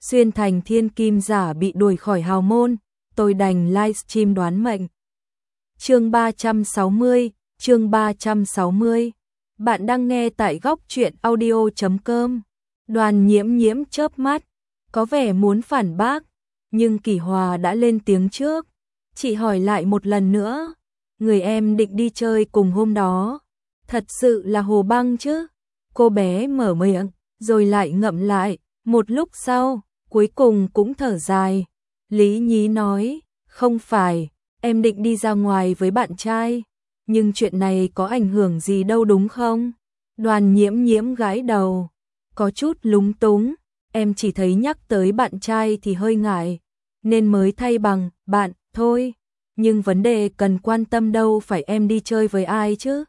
xuyên thành thiên kim giả bị đuổi khỏi hào môn, tôi đành livestream đoán mệnh. Chương 360, chương 360. Bạn đang nghe tại góc truyện audio.com. Đoàn Nhiễm Nhiễm chớp mắt, có vẻ muốn phản bác, nhưng Kỷ Hòa đã lên tiếng trước. Chị hỏi lại một lần nữa, người em định đi chơi cùng hôm đó, thật sự là Hồ Băng chứ? Cô bé mở miệng, rồi lại ngậm lại, một lúc sau, cuối cùng cũng thở dài. Lý Nhí nói, không phải, em định đi ra ngoài với bạn trai, nhưng chuyện này có ảnh hưởng gì đâu đúng không? Đoàn Nhiễm Nhiễm gãi đầu, có chút lúng túng, em chỉ thấy nhắc tới bạn trai thì hơi ngại, nên mới thay bằng bạn thôi, nhưng vấn đề cần quan tâm đâu phải em đi chơi với ai chứ.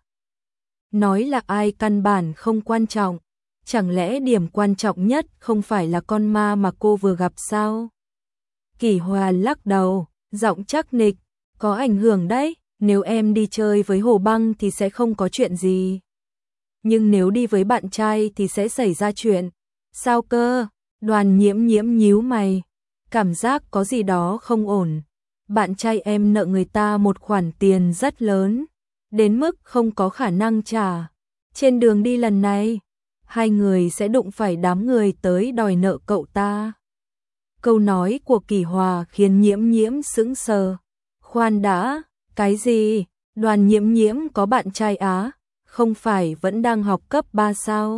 Nói là ai căn bản không quan trọng, chẳng lẽ điểm quan trọng nhất không phải là con ma mà cô vừa gặp sao? Kỷ Hòa lắc đầu, giọng chắc nịch, có ảnh hưởng đấy, nếu em đi chơi với Hồ Băng thì sẽ không có chuyện gì. Nhưng nếu đi với bạn trai thì sẽ xảy ra chuyện. Sao cơ? Đoàn Nhiễm Nhiễm nhíu mày, cảm giác có gì đó không ổn. Bạn trai em nợ người ta một khoản tiền rất lớn, đến mức không có khả năng trả. Trên đường đi lần này, hai người sẽ đụng phải đám người tới đòi nợ cậu ta. Câu nói của Kỷ Hòa khiến Nhiễm Nhiễm sững sờ. Khoan đã, cái gì? Đoàn Nhiễm Nhiễm có bạn trai á? Không phải vẫn đang học cấp 3 sao?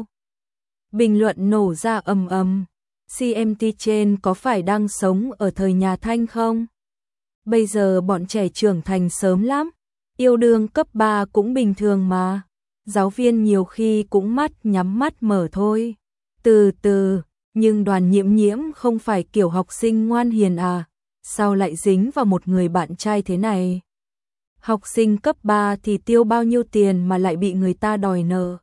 Bình luận nổ ra ầm ầm. CMT trên có phải đang sống ở thời nhà Thanh không? Bây giờ bọn trẻ trưởng thành sớm lắm. Yêu đương cấp 3 cũng bình thường mà. Giáo viên nhiều khi cũng mắt nhắm mắt mở thôi. Từ từ, nhưng Đoàn Nhiễm Nhiễm không phải kiểu học sinh ngoan hiền à? Sao lại dính vào một người bạn trai thế này? Học sinh cấp 3 thì tiêu bao nhiêu tiền mà lại bị người ta đòi nợ?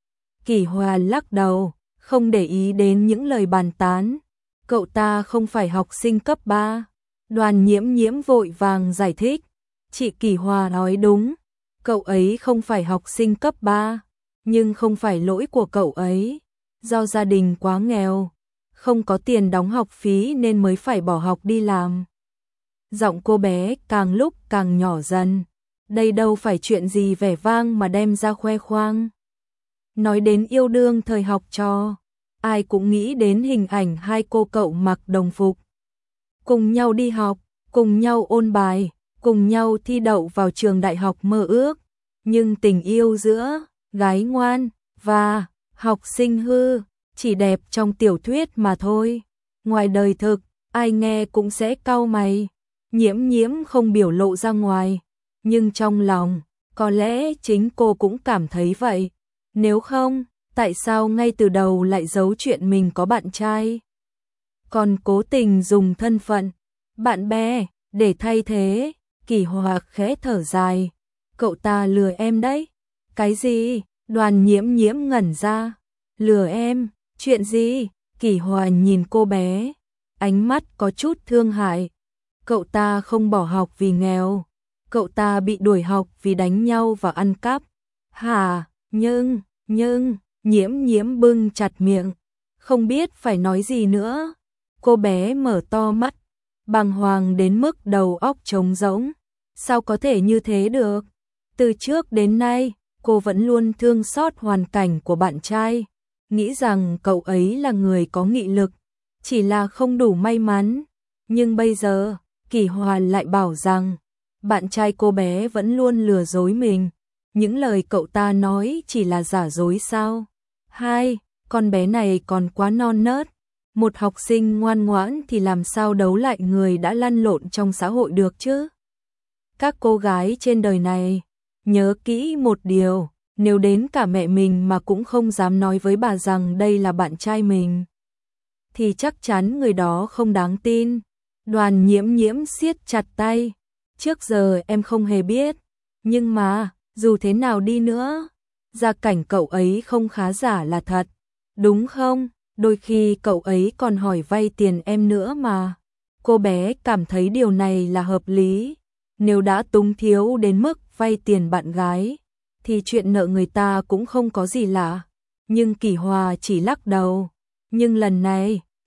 Kỷ Hòa lắc đầu, không để ý đến những lời bàn tán. Cậu ta không phải học sinh cấp 3. Đoàn Nhiễm Nhiễm vội vàng giải thích. Chị Kỷ Hòa nói đúng, cậu ấy không phải học sinh cấp 3, nhưng không phải lỗi của cậu ấy. Do gia đình quá nghèo, không có tiền đóng học phí nên mới phải bỏ học đi làm. Giọng cô bé càng lúc càng nhỏ dần. Đây đâu phải chuyện gì vẻ vang mà đem ra khoe khoang. Nói đến yêu đương thời học trò, ai cũng nghĩ đến hình ảnh hai cô cậu mặc đồng phục, cùng nhau đi học, cùng nhau ôn bài, cùng nhau thi đậu vào trường đại học mơ ước. Nhưng tình yêu giữa gái ngoan và học sinh hư chỉ đẹp trong tiểu thuyết mà thôi. Ngoài đời thực, ai nghe cũng sẽ cau mày. Nhiễm Nhiễm không biểu lộ ra ngoài, nhưng trong lòng, có lẽ chính cô cũng cảm thấy vậy. Nếu không, tại sao ngay từ đầu lại giấu chuyện mình có bạn trai? Còn cố tình dùng thân phận bạn bè để thay thế. Kỷ Hòa khẽ thở dài, cậu ta lừa em đấy. Cái gì? Đoàn Nhiễm Nhiễm ngẩn ra. Lừa em? Chuyện gì? Kỷ Hòa nhìn cô bé, ánh mắt có chút thương hại. Cậu ta không bỏ học vì nghèo, cậu ta bị đuổi học vì đánh nhau và ăn cắp. Hả? Nhưng, Nhiễm Nhiễm bưng chặt miệng, không biết phải nói gì nữa. Cô bé mở to mắt, bàng hoàng đến mức đầu óc trống rỗng. Sao có thể như thế được? Từ trước đến nay, cô vẫn luôn thương xót hoàn cảnh của bạn trai, nghĩ rằng cậu ấy là người có nghị lực, chỉ là không đủ may mắn. Nhưng bây giờ, Kỷ Hòa lại bảo rằng bạn trai cô bé vẫn luôn lừa dối mình. Những lời cậu ta nói chỉ là giả dối sao? Con bé này còn quá non nớt. Một học sinh ngoan ngoãn thì làm sao đấu lại người đã lăn lộn trong xã hội được chứ? Các cô gái trên đời này, nhớ kỹ một điều, nếu đến cả mẹ mình mà cũng không dám nói với bà rằng đây là bạn trai mình, thì chắc chắn người đó không đáng tin. Đoàn Nhiễm Nhiễm siết chặt tay. Trước giờ em không hề biết, nhưng mà, dù thế nào đi nữa, gia cảnh cậu ấy không khá giả là thật, đúng không? Đôi khi cậu ấy còn hỏi vay tiền em nữa mà. Cô bé cảm thấy điều này là hợp lý. Nếu đã túng thiếu đến mức vay tiền bạn gái, thì chuyện nợ người ta cũng không có gì lạ. Nhưng Kỷ Hòa chỉ lắc đầu. Nhưng lần này,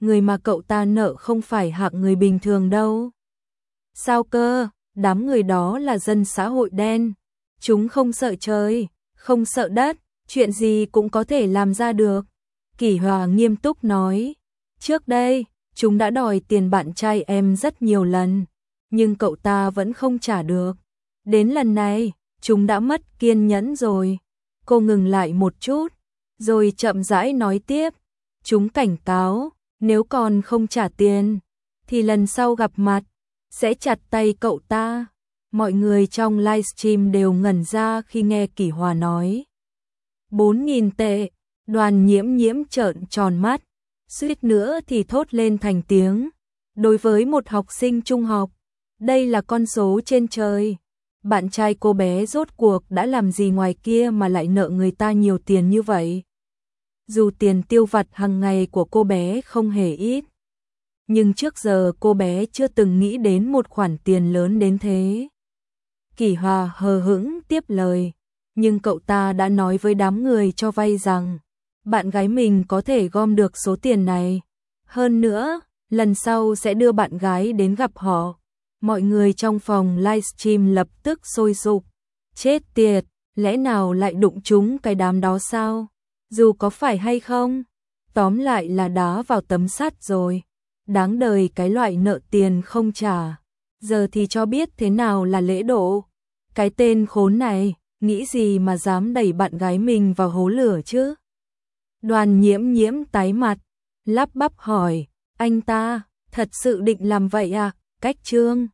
người mà cậu ta nợ không phải hạng người bình thường đâu. Sao cơ? Đám người đó là dân xã hội đen. Chúng không sợ trời, không sợ đất, chuyện gì cũng có thể làm ra được. Kỷ Hòa nghiêm túc nói. Trước đây, chúng đã đòi tiền bạn trai em rất nhiều lần, nhưng cậu ta vẫn không trả được. Đến lần này, chúng đã mất kiên nhẫn rồi. Cô ngừng lại một chút, rồi chậm rãi nói tiếp. Chúng cảnh cáo, nếu còn không trả tiền, thì lần sau gặp mặt, sẽ chặt tay cậu ta. Mọi người trong livestream đều ngẩn ra khi nghe Kỷ Hòa nói. 4.000 tệ, Đoàn Nhiễm Nhiễm trợn tròn mắt, suýt nữa thì thốt lên thành tiếng. Đối với một học sinh trung học, đây là con số trên trời. Bạn trai cô bé rốt cuộc đã làm gì ngoài kia mà lại nợ người ta nhiều tiền như vậy? Dù tiền tiêu vặt hàng ngày của cô bé không hề ít, nhưng trước giờ cô bé chưa từng nghĩ đến một khoản tiền lớn đến thế. Kỷ Hòa hờ hững tiếp lời, nhưng cậu ta đã nói với đám người cho vay rằng bạn gái mình có thể gom được số tiền này. Hơn nữa, lần sau sẽ đưa bạn gái đến gặp họ. Mọi người trong phòng livestream lập tức sôi sục. Chết tiệt, lẽ nào lại đụng trúng cái đám đó sao? Dù có phải hay không, tóm lại là đá vào tấm sắt rồi. Đáng đời cái loại nợ tiền không trả. Giờ thì cho biết thế nào là lễ độ. Cái tên khốn này, nghĩ gì mà dám đẩy bạn gái mình vào hố lửa chứ? Đoàn Nhiễm Nhiễm tái mặt, lắp bắp hỏi, anh ta thật sự định làm vậy à? Cách Trương